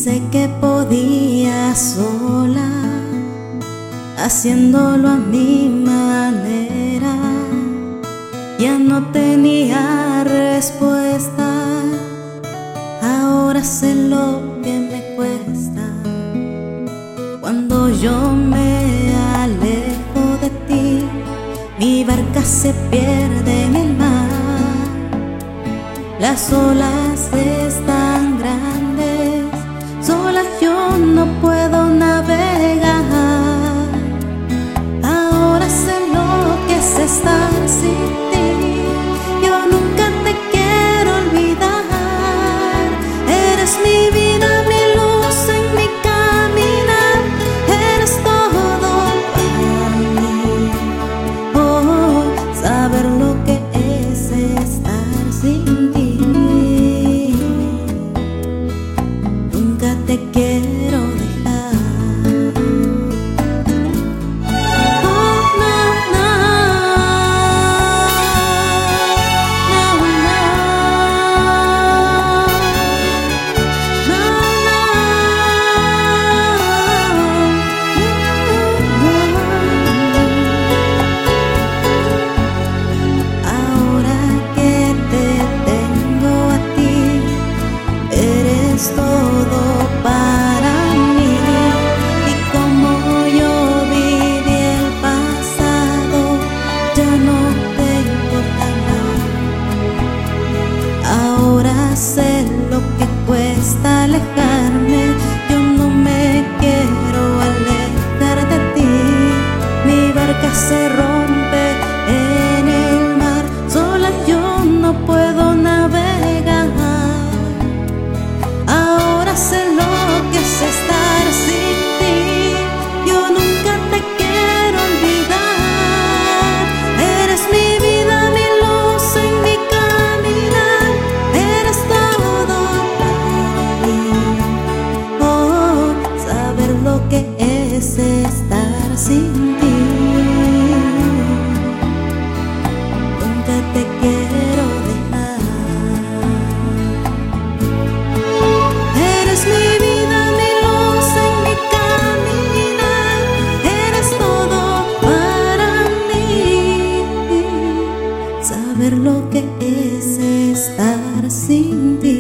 Pensé que podía sola, haciéndolo a mi manera. Ya no tenía respuesta, ahora sé lo que me cuesta. Cuando yo me alejo de ti, mi barca se pierde en el mar. Las olas están grandes, sola yo no puedo navegar. Ahora sé lo que es estar sin ti, yo nunca te quiero olvidar. Eres mi vida, mi luz en mi caminar, eres todo para mí. Oh, saber lo que es estar sin ti. Nunca te quiero dejar. Oh, no, no, no, no, Ahora que te tengo a ti, eres todo para mí. Y como yo viví el pasado, ya no te importa nada. Ahora sé lo que cuesta alejarme, yo no me quiero alejar de ti. Mi barca se rompe en el mar, sola yo no puedo navegar. Ahora sé lo que es estar sin ti, yo nunca te quiero olvidar. Eres mi vida, mi luz en mi caminar, eres todo para mí. Oh, saber lo que es estar sin ti. Nunca te quiero dejar. Eres mi vida, mi luz en mi caminar, eres todo para mí. Saber lo que es estar sin ti.